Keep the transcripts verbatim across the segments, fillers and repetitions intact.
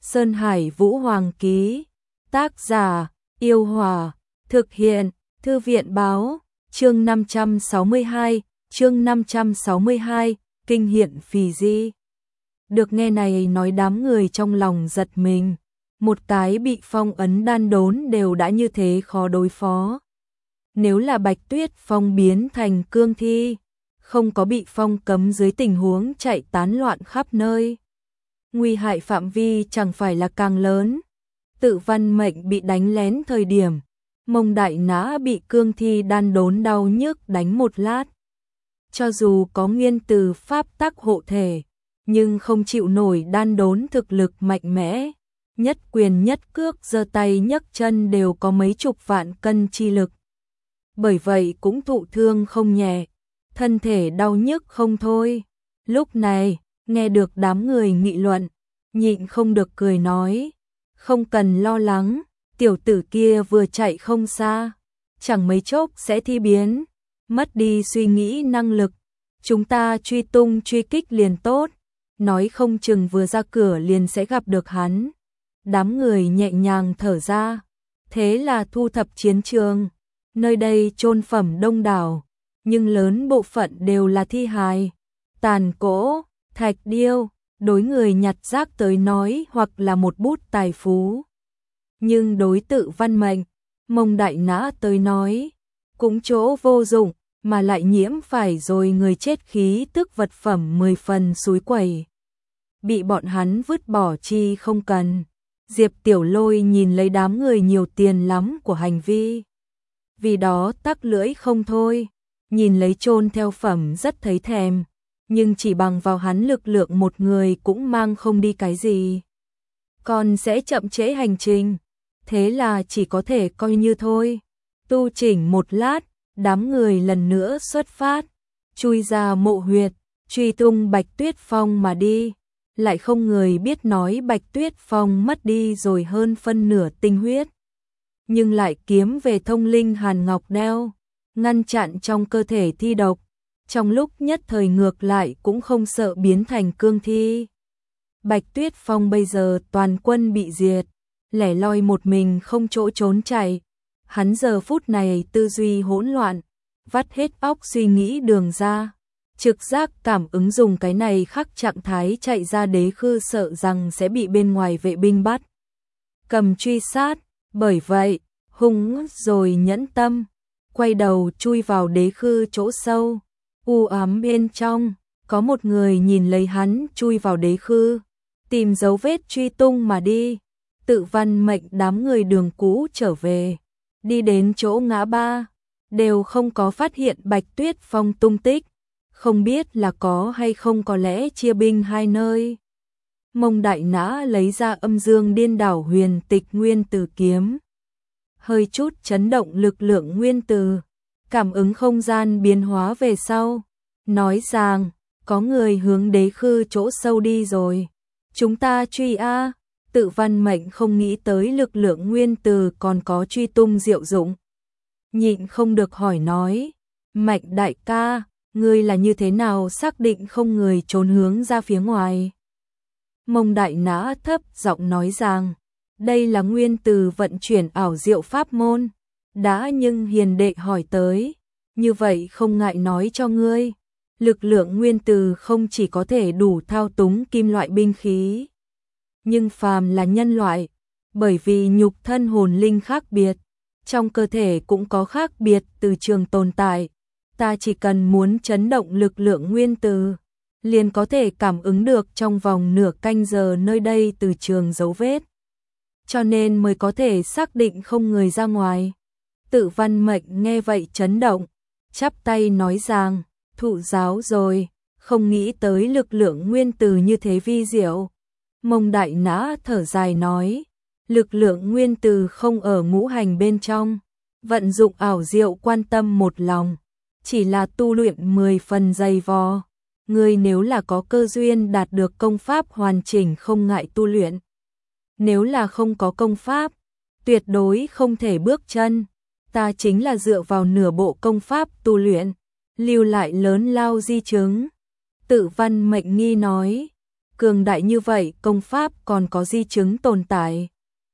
Sơn Hải Vũ Hoàng ký. Tác giả, Yêu Hòa. Thực hiện, Thư viện báo. Chương năm trăm sáu mươi hai, chương năm trăm sáu mươi hai, kinh hiện phì di. Được nghe này nói đám người trong lòng giật mình. Một cái bị phong ấn đan đốn đều đã như thế khó đối phó. Nếu là Bạch Tuyết Phong biến thành cương thi, không có bị phong cấm dưới tình huống chạy tán loạn khắp nơi, nguy hại phạm vi chẳng phải là càng lớn. Tự Văn Mệnh bị đánh lén thời điểm, Mông Đại Nã bị cương thi đan đốn đau nhức đánh một lát. Cho dù có nguyên từ pháp tắc hộ thể, nhưng không chịu nổi đan đốn thực lực mạnh mẽ. Nhất quyền nhất cước giơ tay nhấc chân đều có mấy chục vạn cân chi lực. Bởi vậy cũng thụ thương không nhẹ, thân thể đau nhức không thôi. Lúc này, nghe được đám người nghị luận, nhịn không được cười nói, không cần lo lắng, tiểu tử kia vừa chạy không xa, chẳng mấy chốc sẽ thi biến, mất đi suy nghĩ năng lực, chúng ta truy tung truy kích liền tốt, nói không chừng vừa ra cửa liền sẽ gặp được hắn. Đám người nhẹ nhàng thở ra, thế là thu thập chiến trường, nơi đây chôn phẩm đông đảo, nhưng lớn bộ phận đều là thi hài, tàn cỗ, thạch điêu, đối người nhặt rác tới nói hoặc là một bút tài phú. Nhưng đối Tự Văn Mệnh, Mông Đại Nã tới nói, cũng chỗ vô dụng, mà lại nhiễm phải rồi người chết khí tức vật phẩm mười phần xúi quẩy. Bị bọn hắn vứt bỏ chi không cần. Diệp Tiểu Lôi nhìn lấy đám người nhiều tiền lắm của hành vi, vì đó tắc lưỡi không thôi, nhìn lấy chôn theo phẩm rất thấy thèm, nhưng chỉ bằng vào hắn lực lượng một người cũng mang không đi cái gì, còn sẽ chậm trễ hành trình, thế là chỉ có thể coi như thôi. Tu chỉnh một lát, đám người lần nữa xuất phát, chui ra mộ huyệt, truy tung Bạch Tuyết Phong mà đi. Lại không người biết nói Bạch Tuyết Phong mất đi rồi hơn phân nửa tinh huyết, nhưng lại kiếm về thông linh hàn ngọc đeo, ngăn chặn trong cơ thể thi độc, trong lúc nhất thời ngược lại cũng không sợ biến thành cương thi. Bạch Tuyết Phong bây giờ toàn quân bị diệt, lẻ loi một mình không chỗ trốn chạy, hắn giờ phút này tư duy hỗn loạn, vắt hết óc suy nghĩ đường ra. Trực giác cảm ứng dùng cái này khắc trạng thái chạy ra Đế Khư, sợ rằng sẽ bị bên ngoài vệ binh bắt cầm truy sát, bởi vậy hung rồi nhẫn tâm, quay đầu chui vào Đế Khư chỗ sâu. U ám bên trong, có một người nhìn lấy hắn chui vào Đế Khư, tìm dấu vết truy tung mà đi. Tự Văn Mệnh đám người đường cũ trở về, đi đến chỗ ngã ba, đều không có phát hiện Bạch Tuyết Phong tung tích. Không biết là có hay không có lẽ chia binh hai nơi. Mông Đại Nã lấy ra Âm Dương Điên Đảo Huyền Tịch Nguyên Tử kiếm, hơi chút chấn động lực lượng nguyên tử, cảm ứng không gian biến hóa về sau, nói rằng có người hướng Đế Khư chỗ sâu đi rồi, chúng ta truy a. Tự Văn Mệnh không nghĩ tới lực lượng nguyên tử còn có truy tung diệu dụng, nhịn không được hỏi nói, Mạnh đại ca, ngươi là như thế nào xác định không người trốn hướng ra phía ngoài? Mông Đại Nã thấp giọng nói rằng, đây là nguyên từ vận chuyển ảo diệu pháp môn. Đã nhưng hiền đệ hỏi tới, như vậy không ngại nói cho ngươi. Lực lượng nguyên từ không chỉ có thể đủ thao túng kim loại binh khí, nhưng phàm là nhân loại, bởi vì nhục thân hồn linh khác biệt, trong cơ thể cũng có khác biệt từ trường tồn tại. Ta chỉ cần muốn chấn động lực lượng nguyên tử, liền có thể cảm ứng được trong vòng nửa canh giờ nơi đây từ trường dấu vết, cho nên mới có thể xác định không người ra ngoài. Tự Văn Mệnh nghe vậy chấn động, chắp tay nói rằng, thụ giáo rồi, không nghĩ tới lực lượng nguyên tử như thế vi diệu. Mông Đại Nã thở dài nói, lực lượng nguyên tử không ở ngũ hành bên trong, vận dụng ảo diệu quan tâm một lòng, chỉ là tu luyện mười phần dày vò. Ngươi nếu là có cơ duyên đạt được công pháp hoàn chỉnh không ngại tu luyện. Nếu là không có công pháp, tuyệt đối không thể bước chân. Ta chính là dựa vào nửa bộ công pháp tu luyện, lưu lại lớn lao di chứng. Tự Văn Mệnh nghi nói, cường đại như vậy công pháp còn có di chứng tồn tại.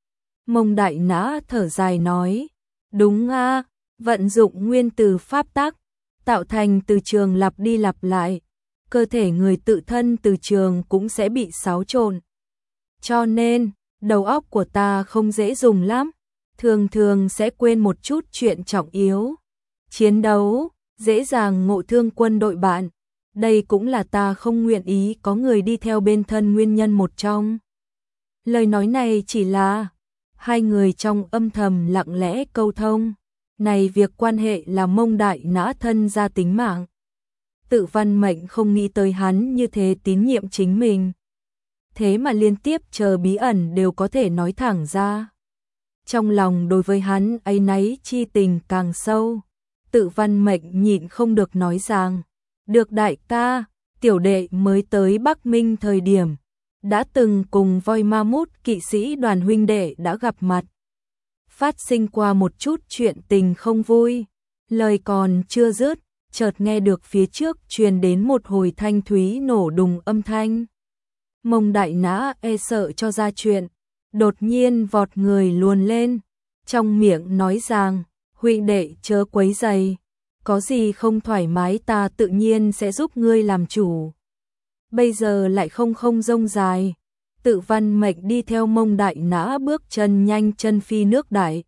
Mông Đại Nã thở dài nói, đúng a, vận dụng nguyên từ pháp tắc, tạo thành từ trường lặp đi lặp lại, cơ thể người tự thân từ trường cũng sẽ bị xáo trộn. Cho nên, đầu óc của ta không dễ dùng lắm, thường thường sẽ quên một chút chuyện trọng yếu. Chiến đấu, dễ dàng ngộ thương quân đội bạn. Đây cũng là ta không nguyện ý có người đi theo bên thân nguyên nhân một trong. Lời nói này chỉ là hai người trong âm thầm lặng lẽ câu thông. Này việc quan hệ là Mông Đại Nã thân ra tính mạng. Tự Văn Mệnh không nghĩ tới hắn như thế tín nhiệm chính mình. Thế mà liên tiếp chờ bí ẩn đều có thể nói thẳng ra. Trong lòng đối với hắn áy náy chi tình càng sâu. Tự Văn Mệnh nhịn không được nói rằng, được đại ca, tiểu đệ mới tới Bắc Minh thời điểm, đã từng cùng voi ma mút kỵ sĩ đoàn huynh đệ đã gặp mặt. Phát sinh qua một chút chuyện tình không vui, lời còn chưa dứt, chợt nghe được phía trước truyền đến một hồi thanh thúy nổ đùng âm thanh. Mông Đại Nã e sợ cho ra chuyện, đột nhiên vọt người luồn lên, trong miệng nói rằng, huynh đệ chớ quấy rầy, có gì không thoải mái ta tự nhiên sẽ giúp ngươi làm chủ. Bây giờ lại không không rông dài, Tự Văn Mệnh đi theo Mông Đại Nã bước chân nhanh chân phi nước đại.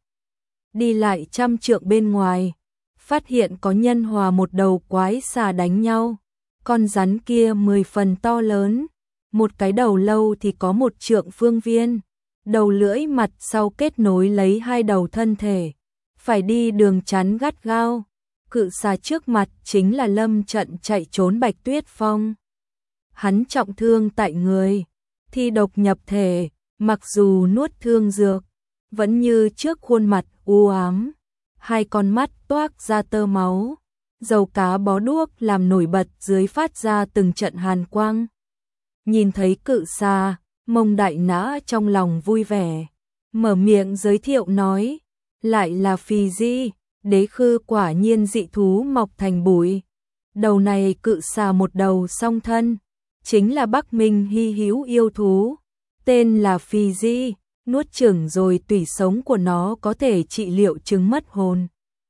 Đi lại trăm trượng bên ngoài, phát hiện có nhân hòa một đầu quái xà đánh nhau, con rắn kia mười phần to lớn, một cái đầu lâu thì có một trượng phương viên, đầu lưỡi mặt sau kết nối lấy hai đầu thân thể, phải đi đường chắn gắt gao. Cự xà trước mặt chính là lâm trận chạy trốn Bạch Tuyết Phong. Hắn trọng thương tại người, thi độc nhập thể, mặc dù nuốt thương dược, vẫn như trước khuôn mặt u ám, hai con mắt toát ra tơ máu, dầu cá bó đuốc làm nổi bật dưới phát ra từng trận hàn quang. Nhìn thấy cự xà, Mông Đại Nã trong lòng vui vẻ, mở miệng giới thiệu nói, lại là Phì Di. Đế khư quả nhiên dị thú mọc thành bụi. Đầu này cự xà một đầu song thân, chính là Bắc Minh hy hữu yêu thú, tên là Phì Di, nuốt chửng rồi tủy sống của nó có thể trị liệu chứng mất hồn.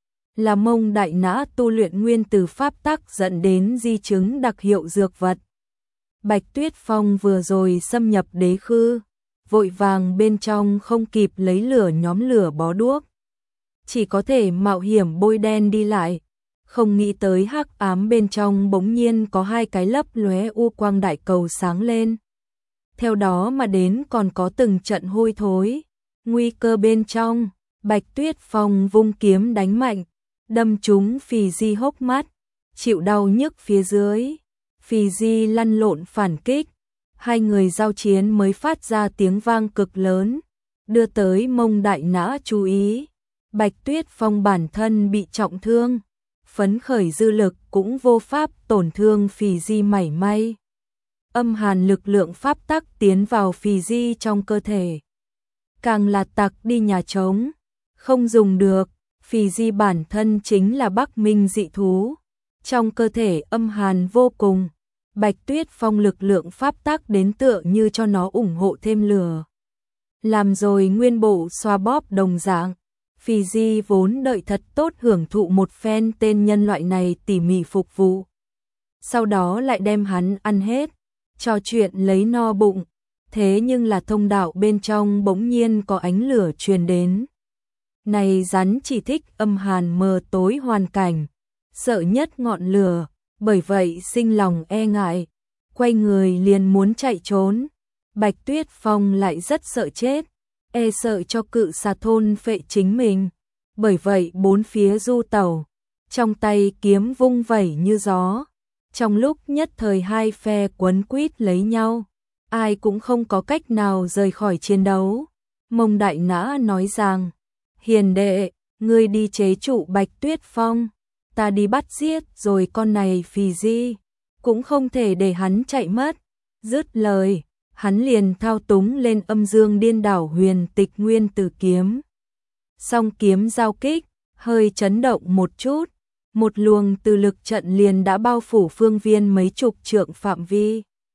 Là Mông Đại Nã tu luyện nguyên từ pháp tắc dẫn đến di chứng đặc hiệu dược vật. Bạch Tuyết Phong vừa rồi xâm nhập đế khư, vội vàng bên trong không kịp lấy lửa nhóm lửa bó đuốc. Chỉ có thể mạo hiểm bôi đen đi lại, không nghĩ tới hắc ám bên trong bỗng nhiên có hai cái lấp lóe u quang đại cầu sáng lên. Theo đó mà đến còn có từng trận hôi thối, nguy cơ bên trong, Bạch Tuyết Phong vung kiếm đánh mạnh, đâm trúng Phì Di hốc mắt, chịu đau nhức phía dưới. Phì Di lăn lộn phản kích, hai người giao chiến mới phát ra tiếng vang cực lớn, đưa tới Mông Đại Nã chú ý. Bạch Tuyết Phong bản thân bị trọng thương, phấn khởi dư lực cũng vô pháp tổn thương Phì Di mảy may. Âm hàn lực lượng pháp tắc tiến vào Phì Di trong cơ thể. Càng là tặc đi nhà trống, không dùng được, Phì Di bản thân chính là Bắc Minh dị thú. Trong cơ thể âm hàn vô cùng, Bạch Tuyết Phong lực lượng pháp tắc đến tựa như cho nó ủng hộ thêm lửa. Làm rồi nguyên bộ xoa bóp đồng dạng. Phì Di vốn đợi thật tốt hưởng thụ một phen tên nhân loại này tỉ mỉ phục vụ. Sau đó lại đem hắn ăn hết, trò chuyện lấy no bụng. Thế nhưng là thông đạo bên trong bỗng nhiên có ánh lửa truyền đến. Này rắn chỉ thích âm hàn mờ tối hoàn cảnh, sợ nhất ngọn lửa, bởi vậy sinh lòng e ngại, quay người liền muốn chạy trốn. Bạch Tuyết Phong lại rất sợ chết, e sợ cho cự xà thôn phệ chính mình, bởi vậy bốn phía du tẩu, trong tay kiếm vung vẩy như gió. Trong lúc nhất thời hai phe quấn quýt lấy nhau, ai cũng không có cách nào rời khỏi chiến đấu. Mông Đại Nã nói rằng, hiền đệ, ngươi đi chế trụ Bạch Tuyết Phong, ta đi bắt giết rồi con này Phì Di, cũng không thể để hắn chạy mất. Dứt lời, hắn liền thao túng lên âm dương điên đảo huyền tịch nguyên tử kiếm. Song kiếm giao kích, hơi chấn động một chút, một luồng từ lực trận liền đã bao phủ phương viên mấy chục trượng phạm vi.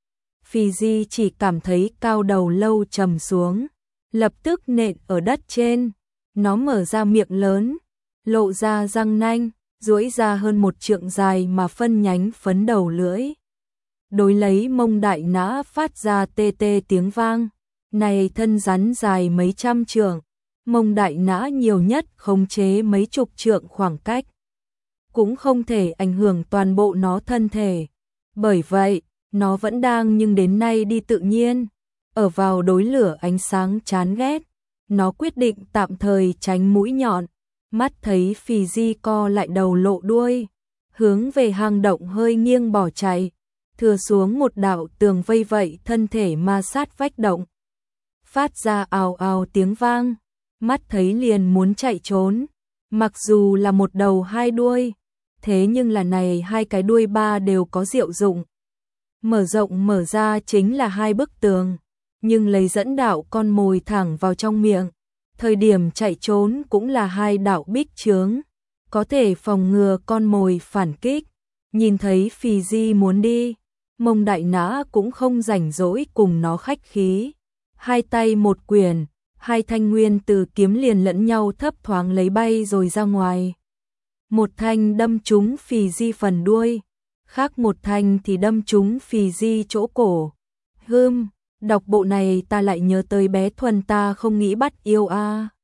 Phì Di chỉ cảm thấy cao đầu lâu trầm xuống, lập tức nện ở đất trên. Nó mở ra miệng lớn, lộ ra răng nanh, duỗi ra hơn một trượng dài mà phân nhánh phấn đầu lưỡi. Đối lấy mông đại nã phát ra tê tê tiếng vang. Này thân rắn dài mấy trăm trượng, mông đại nã nhiều nhất khống chế mấy chục trượng khoảng cách, cũng không thể ảnh hưởng toàn bộ nó thân thể. Bởi vậy, nó vẫn đang nhưng đến nay đi tự nhiên, ở vào đối lửa ánh sáng chán ghét. Nó quyết định tạm thời tránh mũi nhọn, mắt thấy Phì Di co lại đầu lộ đuôi, hướng về hang động hơi nghiêng bỏ chạy, thừa xuống một đạo tường vây vậy thân thể ma sát vách động. Phát ra ào ào tiếng vang, mắt thấy liền muốn chạy trốn, mặc dù là một đầu hai đuôi, thế nhưng là này hai cái đuôi ba đều có diệu dụng. Mở rộng mở ra chính là hai bức tường, nhưng lấy dẫn đạo con mồi thẳng vào trong miệng. Thời điểm chạy trốn cũng là hai đạo bích chướng, có thể phòng ngừa con mồi phản kích. Nhìn thấy Phì Di muốn đi, mông đại nã cũng không rảnh rỗi cùng nó khách khí. Hai tay một quyền, hai thanh nguyên từ kiếm liền lẫn nhau thấp thoáng lấy bay rồi ra ngoài. Một thanh đâm trúng Phì Di phần đuôi, khác một thanh thì đâm trúng Phì Di chỗ cổ. Hưm, đọc bộ này ta lại nhớ tới bé Thuần ta không nghĩ bắt yêu a. À.